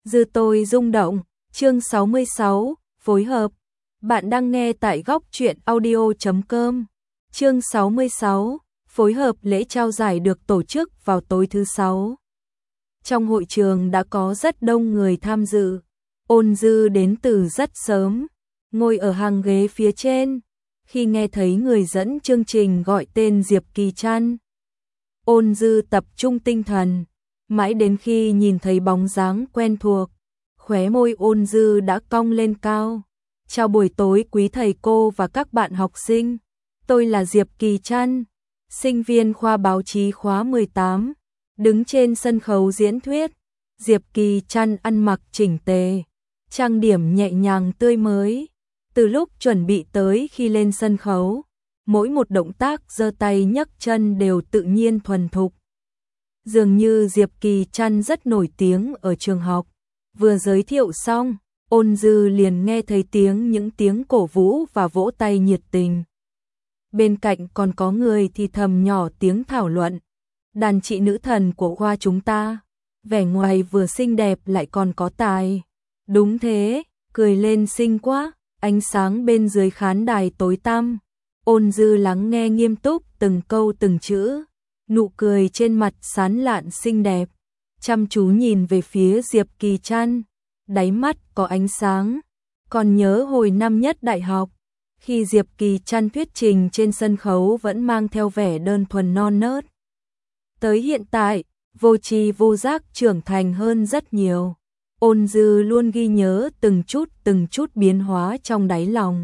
Dư tôi rung động, chương 66, phối hợp. Bạn đang nghe tại góc truyện audio.com. Chương 66, phối hợp. Lễ trao giải được tổ chức vào tối thứ Sáu. Trong hội trường đã có rất đông người tham dự. Ôn Dư đến từ rất sớm, ngồi ở hàng ghế phía trên. Khi nghe thấy người dẫn chương trình gọi tên Diệp Kỳ Trăn, Ôn Dư tập trung tinh thần, mãi đến khi nhìn thấy bóng dáng quen thuộc, khóe môi Ôn Dư đã cong lên cao. Chào buổi tối quý thầy cô và các bạn học sinh, tôi là Diệp Kỳ Trăn, sinh viên khoa báo chí khóa 18, đứng trên sân khấu diễn thuyết. Diệp Kỳ Trăn ăn mặc chỉnh tề, trang điểm nhẹ nhàng tươi mới. Từ lúc chuẩn bị tới khi lên sân khấu, mỗi một động tác giơ tay nhấc chân đều tự nhiên thuần thục. Dường như Diệp Kỳ Trăn rất nổi tiếng ở trường học. Vừa giới thiệu xong, Ôn Dư liền nghe thấy những tiếng cổ vũ và vỗ tay nhiệt tình. Bên cạnh còn có người thì thầm nhỏ tiếng thảo luận. Đàn chị nữ thần của khoa chúng ta, vẻ ngoài vừa xinh đẹp lại còn có tài. Đúng thế, cười lên xinh quá. Ánh sáng bên dưới khán đài tối tăm. Ôn Dư lắng nghe nghiêm túc từng câu từng chữ, nụ cười trên mặt sán lạn xinh đẹp, chăm chú nhìn về phía Diệp Kỳ Trăn, đáy mắt có ánh sáng. Còn nhớ hồi năm nhất đại học, khi Diệp Kỳ Trăn thuyết trình trên sân khấu vẫn mang theo vẻ đơn thuần non nớt. Tới hiện tại, vô tri vô giác trưởng thành hơn rất nhiều. Ôn Dư luôn ghi nhớ từng chút biến hóa trong đáy lòng.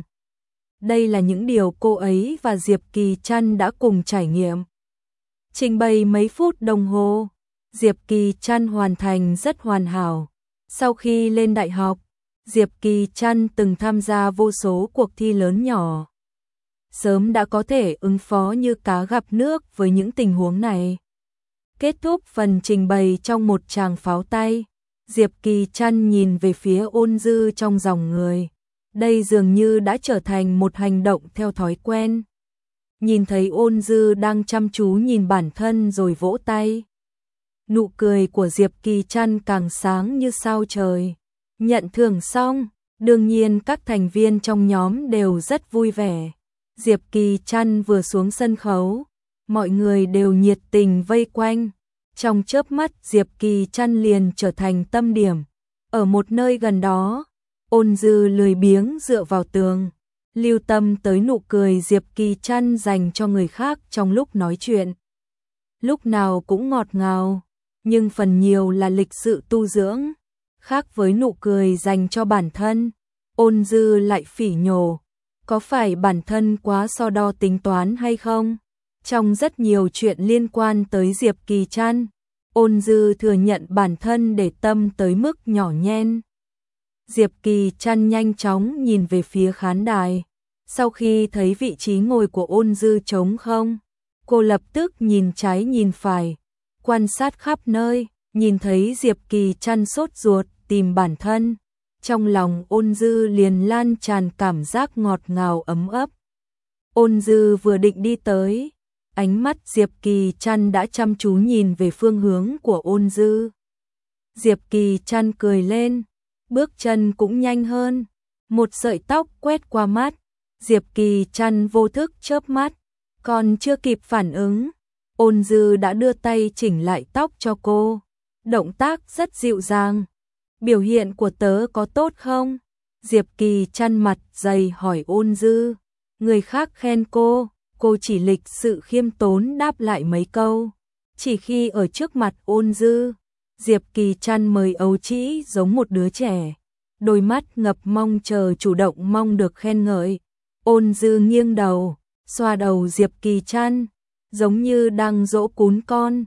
Đây là những điều cô ấy và Diệp Kỳ Trăn đã cùng trải nghiệm. Trình bày mấy phút đồng hồ, Diệp Kỳ Trăn hoàn thành rất hoàn hảo. Sau khi lên đại học, Diệp Kỳ Trăn từng tham gia vô số cuộc thi lớn nhỏ. Sớm đã có thể ứng phó như cá gặp nước với những tình huống này. Kết thúc phần trình bày trong một tràng pháo tay, Diệp Kỳ Trăn nhìn về phía Ôn Dư trong dòng người. Đây dường như đã trở thành một hành động theo thói quen. Nhìn thấy Ôn Dư đang chăm chú nhìn bản thân rồi vỗ tay. Nụ cười của Diệp Kỳ Trăn càng sáng như sao trời. Nhận thưởng xong, đương nhiên các thành viên trong nhóm đều rất vui vẻ. Diệp Kỳ Trăn vừa xuống sân khấu, mọi người đều nhiệt tình vây quanh. Trong chớp mắt Diệp Kỳ Trăn liền trở thành tâm điểm. Ở một nơi gần đó, Ôn Dư lười biếng dựa vào tường, lưu tâm tới nụ cười Diệp Kỳ Trăn dành cho người khác trong lúc nói chuyện. Lúc nào cũng ngọt ngào, nhưng phần nhiều là lịch sự tu dưỡng. Khác với nụ cười dành cho bản thân, Ôn Dư lại phỉ nhổ. Có phải bản thân quá so đo tính toán hay không? Trong rất nhiều chuyện liên quan tới Diệp Kỳ Trăn, Ôn Dư thừa nhận bản thân để tâm tới mức nhỏ nhen. Diệp Kỳ Trăn nhanh chóng nhìn về phía khán đài. Sau khi thấy vị trí ngồi của Ôn Dư trống không, cô lập tức nhìn trái nhìn phải, quan sát khắp nơi, nhìn thấy Diệp Kỳ Trăn sốt ruột tìm bản thân. Trong lòng Ôn Dư liền lan tràn cảm giác ngọt ngào ấm ấp. Ôn Dư vừa định đi tới, ánh mắt Diệp Kỳ Trăn đã chăm chú nhìn về phương hướng của Ôn Dư. Diệp Kỳ Trăn cười lên, bước chân cũng nhanh hơn. Một sợi tóc quét qua mắt, Diệp Kỳ Trăn vô thức chớp mắt, còn chưa kịp phản ứng, Ôn Dư đã đưa tay chỉnh lại tóc cho cô. Động tác rất dịu dàng. Biểu hiện của tớ có tốt không? Diệp Kỳ Trăn mặt dày hỏi Ôn Dư. Người khác khen cô chỉ lịch sự khiêm tốn đáp lại mấy câu. Chỉ khi ở trước mặt Ôn Dư, Diệp Kỳ Trăn mới ấu trĩ giống một đứa trẻ, đôi mắt ngập mong chờ chủ động mong được khen ngợi. Ôn Dư nghiêng đầu, xoa đầu Diệp Kỳ Trăn, giống như đang dỗ cún con.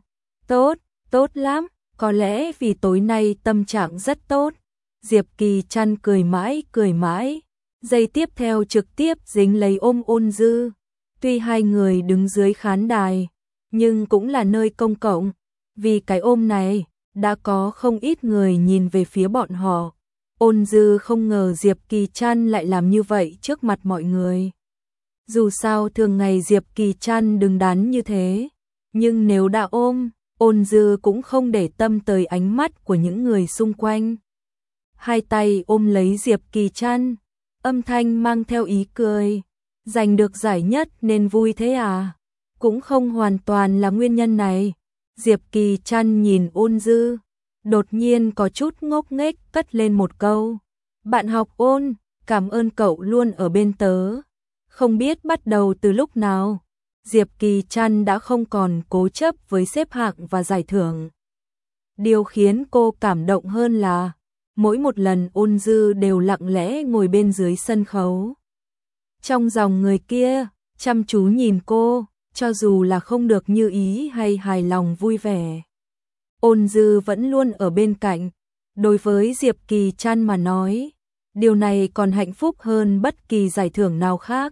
Tốt lắm, có lẽ vì tối nay tâm trạng rất tốt. Diệp Kỳ Trăn cười mãi, giây tiếp theo trực tiếp dính lấy ôm Ôn Dư. Tuy hai người đứng dưới khán đài, nhưng cũng là nơi công cộng, vì cái ôm này đã có không ít người nhìn về phía bọn họ. Ôn Dư không ngờ Diệp Kỳ Trăn lại làm như vậy trước mặt mọi người. Dù sao thường ngày Diệp Kỳ Trăn đứng đắn như thế, nhưng nếu đã ôm, Ôn Dư cũng không để tâm tới ánh mắt của những người xung quanh. hai tay ôm lấy Diệp Kỳ Trăn, âm thanh mang theo ý cười. Giành được giải nhất nên vui thế à? Cũng không hoàn toàn là nguyên nhân này. Diệp Kỳ Trăn nhìn Ôn Dư, đột nhiên có chút ngốc nghếch cất lên một câu. Bạn học Ôn, cảm ơn cậu luôn ở bên tớ. Không biết bắt đầu từ lúc nào, Diệp Kỳ Trăn đã không còn cố chấp với xếp hạng và giải thưởng. Điều khiến cô cảm động hơn là mỗi một lần Ôn Dư đều lặng lẽ ngồi bên dưới sân khấu. Trong dòng người kia, chăm chú nhìn cô, cho dù là không được như ý hay hài lòng vui vẻ. Ôn Dư vẫn luôn ở bên cạnh. Đối với Diệp Kỳ Trăn mà nói, điều này còn hạnh phúc hơn bất kỳ giải thưởng nào khác.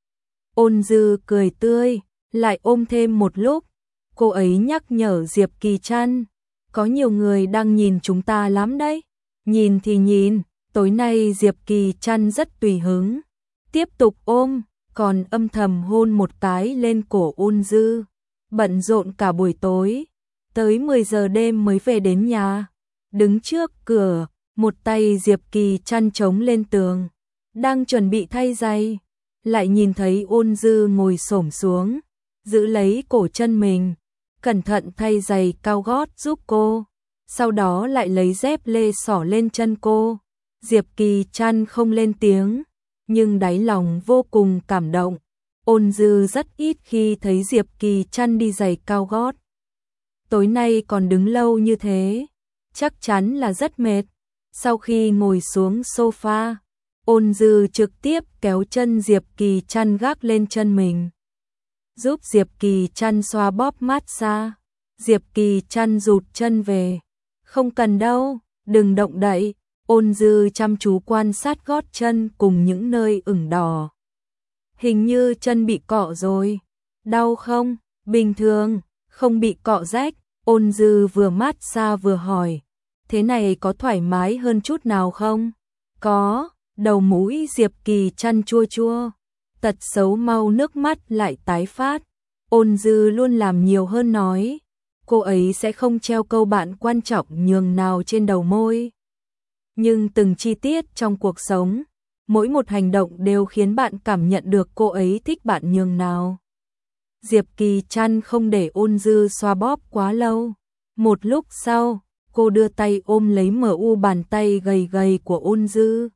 Ôn Dư cười tươi, lại ôm thêm một lúc. Cô ấy nhắc nhở Diệp Kỳ Trăn, có nhiều người đang nhìn chúng ta lắm đấy. Nhìn thì nhìn, tối nay Diệp Kỳ Trăn rất tùy hứng. Tiếp tục ôm, còn âm thầm hôn một cái lên cổ Ôn Dư. Bận rộn cả buổi tối, tới 10 giờ đêm mới về đến nhà. Đứng trước cửa, một tay Diệp Kỳ Trăn chống lên tường, đang chuẩn bị thay giày, lại nhìn thấy Ôn Dư ngồi xổm xuống, giữ lấy cổ chân mình, cẩn thận thay giày cao gót giúp cô, sau đó lại lấy dép lê xỏ lên chân cô. Diệp Kỳ Trăn không lên tiếng, nhưng đáy lòng vô cùng cảm động. Ôn Dư rất ít khi thấy Diệp Kỳ Trăn đi giày cao gót. Tối nay còn đứng lâu như thế, chắc chắn là rất mệt. Sau khi ngồi xuống sofa, Ôn Dư trực tiếp kéo chân Diệp Kỳ Trăn gác lên chân mình, giúp Diệp Kỳ Trăn xoa bóp massage. Diệp Kỳ Trăn rụt chân về, không cần đâu, đừng động đậy. Ôn Dư chăm chú quan sát gót chân cùng những nơi ửng đỏ. Hình như chân bị cọ rồi. Đau không? Bình thường, không bị cọ rách. Ôn Dư vừa massage vừa hỏi, thế này có thoải mái hơn chút nào không? Có. Đầu mũi Diệp Kỳ Trăn chua chua. Tật xấu mau nước mắt lại tái phát. Ôn Dư luôn làm nhiều hơn nói. Cô ấy sẽ không treo câu bạn quan trọng nhường nào trên đầu môi. Nhưng từng chi tiết trong cuộc sống, mỗi một hành động đều khiến bạn cảm nhận được cô ấy thích bạn nhường nào. Diệp Kỳ Trăn không để Ôn Dư xoa bóp quá lâu. Một lúc sau, cô đưa tay ôm lấy bàn tay gầy gầy của Ôn Dư.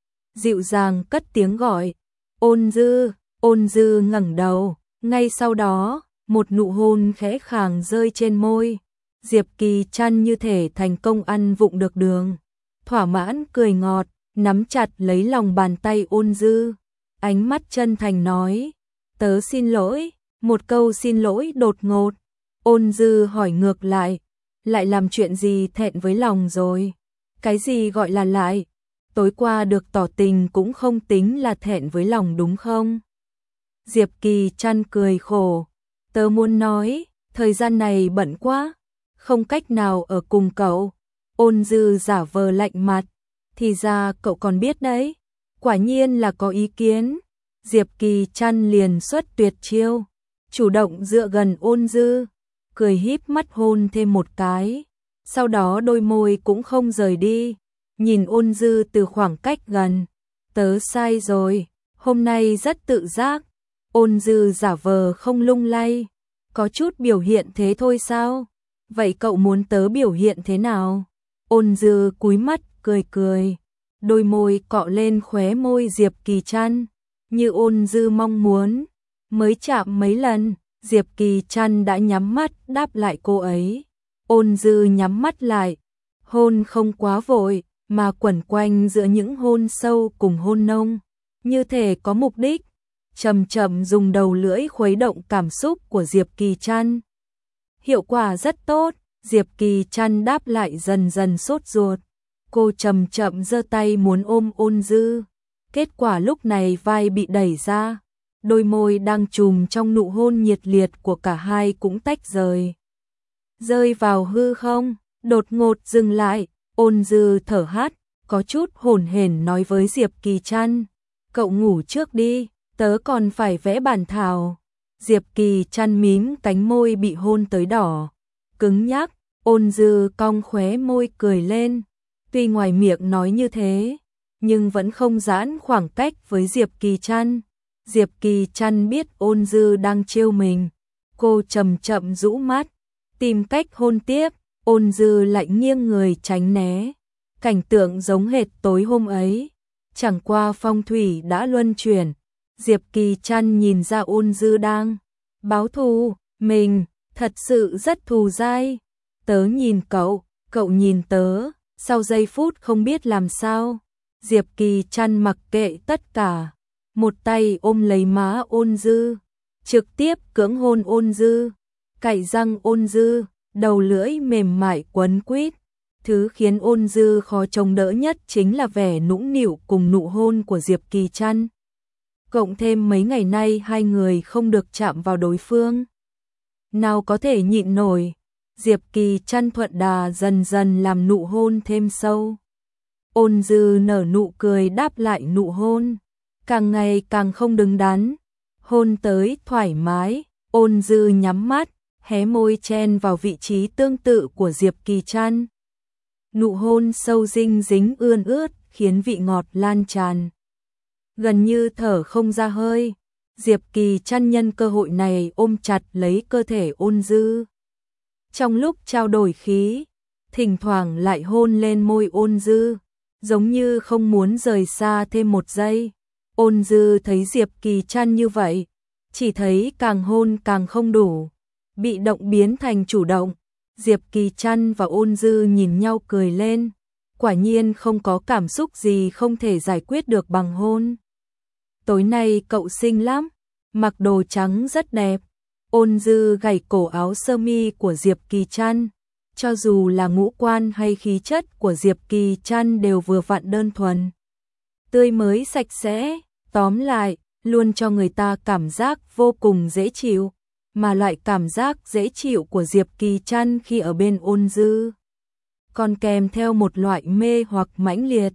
Dịu dàng cất tiếng gọi, Ôn Dư. Ôn Dư ngẩng đầu, ngay sau đó, một nụ hôn khẽ khàng rơi trên môi. Diệp Kỳ Trăn như thể thành công ăn vụng được đường. Thỏa mãn cười ngọt, nắm chặt lấy lòng bàn tay Ôn Dư. Ánh mắt chân thành nói, tớ xin lỗi. Một câu xin lỗi đột ngột. Ôn Dư hỏi ngược lại làm chuyện gì thẹn với lòng rồi? Cái gì gọi là lại? Tối qua được tỏ tình cũng không tính là thẹn với lòng đúng không? Diệp Kỳ Trăn cười khổ. Tớ muốn nói, thời gian này bận quá, không cách nào ở cùng cậu. Ôn Dư giả vờ lạnh mặt. Thì ra cậu còn biết đấy. Quả nhiên là có ý kiến. Diệp Kỳ Trăn liền xuất tuyệt chiêu, chủ động dựa gần Ôn Dư, cười híp mắt hôn thêm một cái. Sau đó đôi môi cũng không rời đi, nhìn Ôn Dư từ khoảng cách gần. Tớ sai rồi, hôm nay rất tự giác. Ôn Dư giả vờ không lung lay. Có chút biểu hiện thế thôi sao? Vậy cậu muốn tớ biểu hiện thế nào? Ôn Dư cúi mắt cười cười, đôi môi cọ lên khóe môi Diệp Kỳ Trăn, như Ôn Dư mong muốn. Mới chạm mấy lần, Diệp Kỳ Trăn đã nhắm mắt đáp lại cô ấy. Ôn Dư nhắm mắt lại, hôn không quá vội, mà quẩn quanh giữa những hôn sâu cùng hôn nông, như thể có mục đích. Chậm chậm dùng đầu lưỡi khuấy động cảm xúc của Diệp Kỳ Trăn. Hiệu quả rất tốt, Diệp Kỳ Trăn đáp lại dần dần sốt ruột. Cô chậm chậm giơ tay muốn ôm Ôn Dư. Kết quả lúc này vai bị đẩy ra, đôi môi đang chùm trong nụ hôn nhiệt liệt của cả hai cũng tách rời. Rơi vào hư không, đột ngột dừng lại. Ôn Dư thở hắt, có chút hổn hển nói với Diệp Kỳ Trăn, cậu ngủ trước đi, tớ còn phải vẽ bản thảo. Diệp Kỳ Trăn mím cánh môi bị hôn tới đỏ, cứng nhắc. Ôn Dư cong khóe môi cười lên. Tuy ngoài miệng nói như thế, nhưng vẫn không giãn khoảng cách với Diệp Kỳ Trăn. Diệp Kỳ Trăn biết Ôn Dư đang trêu mình, cô chậm chậm rũ mắt, tìm cách hôn tiếp. Ôn Dư lại nghiêng người tránh né. Cảnh tượng giống hệt tối hôm ấy, chẳng qua phong thủy đã luân chuyển. Diệp Kỳ Trăn nhìn ra Ôn Dư đang báo thù mình, thật sự rất thù dai. Tớ nhìn cậu, cậu nhìn tớ. Sau giây phút không biết làm sao, Diệp Kỳ Trăn mặc kệ tất cả, một tay ôm lấy má Ôn Dư, trực tiếp cưỡng hôn Ôn Dư, cạy răng Ôn Dư, đầu lưỡi mềm mại quấn quýt. Thứ khiến Ôn Dư khó chống đỡ nhất chính là vẻ nũng nịu cùng nụ hôn của Diệp Kỳ Trăn. Cộng thêm mấy ngày nay hai người không được chạm vào đối phương, nào có thể nhịn nổi. Diệp Kỳ Trăn thuận đà dần dần làm nụ hôn thêm sâu. Ôn Dư nở nụ cười đáp lại nụ hôn, càng ngày càng không đứng đắn. Hôn tới thoải mái, Ôn Dư nhắm mắt, hé môi chen vào vị trí tương tự của Diệp Kỳ Trăn. Nụ hôn sâu dinh dính ươn ướt, khiến vị ngọt lan tràn. Gần như thở không ra hơi, Diệp Kỳ Trăn nhân cơ hội này ôm chặt lấy cơ thể Ôn Dư. Trong lúc trao đổi khí, thỉnh thoảng lại hôn lên môi Ôn Dư, giống như không muốn rời xa thêm một giây. Ôn Dư thấy Diệp Kỳ Trăn như vậy, chỉ thấy càng hôn càng không đủ, bị động biến thành chủ động. Diệp Kỳ Trăn và Ôn Dư nhìn nhau cười lên, quả nhiên không có cảm xúc gì không thể giải quyết được bằng hôn. Tối nay cậu xinh lắm, mặc đồ trắng rất đẹp. Ôn Dư gảy cổ áo sơ mi của Diệp Kỳ Trăn, cho dù là ngũ quan hay khí chất của Diệp Kỳ Trăn đều vừa vặn đơn thuần, tươi mới sạch sẽ, tóm lại, luôn cho người ta cảm giác vô cùng dễ chịu, mà loại cảm giác dễ chịu của Diệp Kỳ Trăn khi ở bên Ôn Dư còn kèm theo một loại mê hoặc mãnh liệt.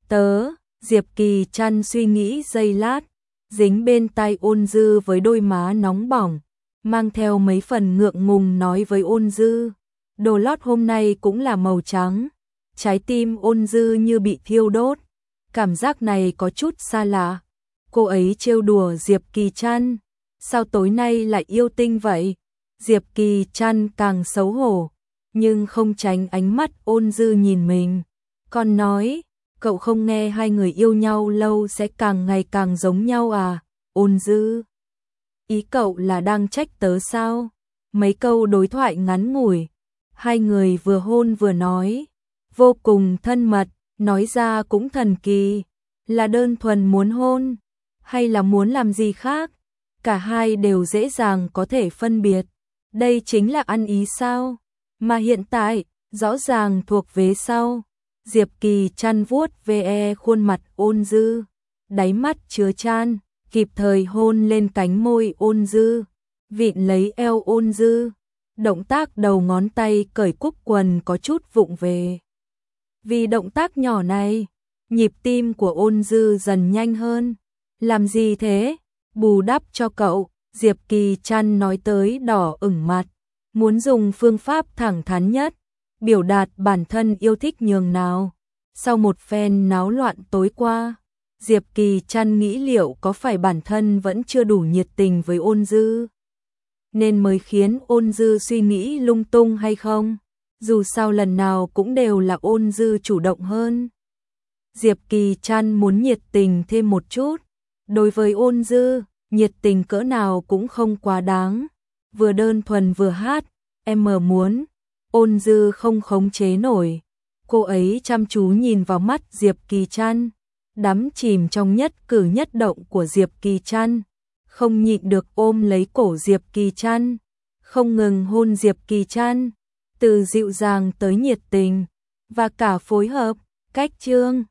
Diệp Kỳ Trăn suy nghĩ giây lát, dính bên tai Ôn Dư với đôi má nóng bỏng, mang theo mấy phần ngượng ngùng nói với Ôn Dư, đồ lót hôm nay cũng là màu trắng. Trái tim Ôn Dư như bị thiêu đốt, cảm giác này có chút xa lạ. Cô ấy trêu đùa Diệp Kỳ Trăn, sao tối nay lại yêu tinh vậy? Diệp Kỳ Trăn càng xấu hổ, nhưng không tránh ánh mắt Ôn Dư nhìn mình, còn nói, cậu không nghe hai người yêu nhau lâu sẽ càng ngày càng giống nhau à? Ôn Dư, ý cậu là đang trách tớ sao? Mấy câu đối thoại ngắn ngủi, hai người vừa hôn vừa nói, vô cùng thân mật, nói ra cũng thần kỳ, là đơn thuần muốn hôn, hay là muốn làm gì khác? Cả hai đều dễ dàng có thể phân biệt, đây chính là ăn ý sao? Mà hiện tại, rõ ràng thuộc vế sau. Diệp Kỳ Trăn vuốt ve khuôn mặt Ôn Dư, đáy mắt chứa chan, kịp thời hôn lên cánh môi Ôn Dư, vịn lấy eo Ôn Dư. Động tác đầu ngón tay cởi cúc quần có chút vụng về. Vì động tác nhỏ này, nhịp tim của Ôn Dư dần nhanh hơn. Làm gì thế? Bù đắp cho cậu, Diệp Kỳ Trăn nói tới đỏ ửng mặt, muốn dùng phương pháp thẳng thắn nhất, biểu đạt bản thân yêu thích nhường nào. Sau một phen náo loạn tối qua, Diệp Kỳ Trăn nghĩ liệu có phải bản thân vẫn chưa đủ nhiệt tình với Ôn Dư, nên mới khiến Ôn Dư suy nghĩ lung tung hay không? Dù sao lần nào cũng đều là Ôn Dư chủ động hơn. Diệp Kỳ Trăn muốn nhiệt tình thêm một chút. Đối với Ôn Dư, nhiệt tình cỡ nào cũng không quá đáng. Vừa đơn thuần vừa hát, em muốn. Ôn Dư không khống chế nổi. Cô ấy chăm chú nhìn vào mắt Diệp Kỳ Trăn, đắm chìm trong nhất cử nhất động của Diệp Kỳ Trăn, không nhịn được ôm lấy cổ Diệp Kỳ Trăn, không ngừng hôn Diệp Kỳ Trăn, từ dịu dàng tới nhiệt tình, và cả phối hợp, cách chương.